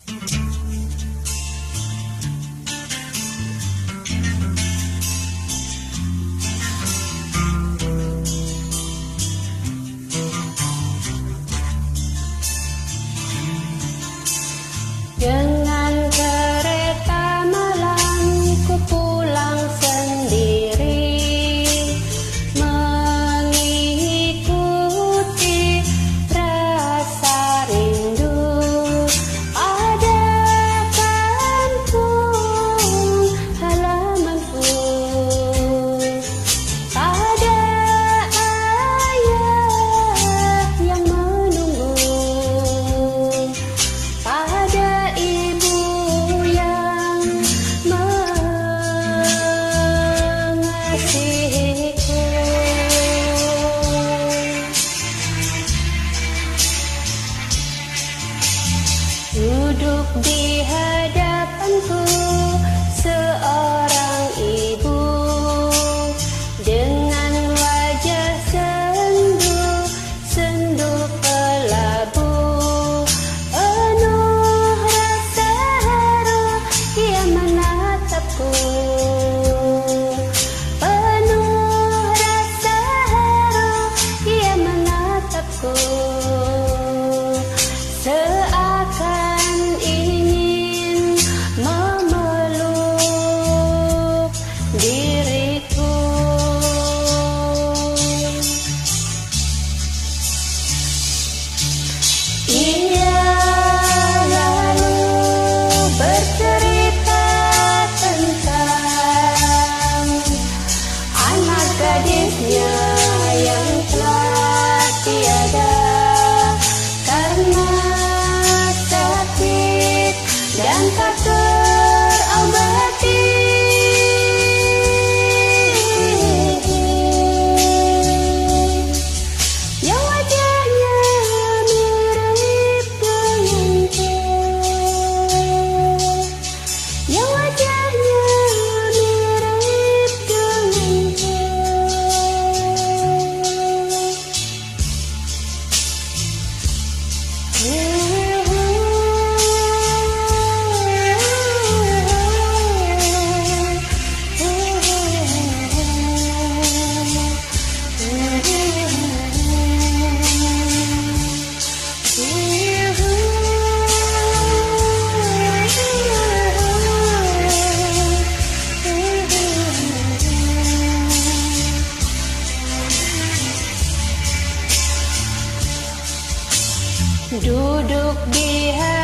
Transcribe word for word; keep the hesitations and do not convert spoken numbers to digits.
Dengan kereta malam ku pulang sendiri, mengikuti rasa rindu pada kampung halamanku, pada ayah yang menunggu, pada duduk di hadapanku seorang ibu dengan wajah sendu, sendu kelabu, penuh rasa haru ia menatapku, penuh rasa haru ia menatapku. Seakan ingin memeluk diriku. Ia lalu bercerita tentang anak gadisnya yang telah tiada karena dan tak terobati. Yang wajahnya mirip denganku, yang wajahnya mirip denganku. Duduk di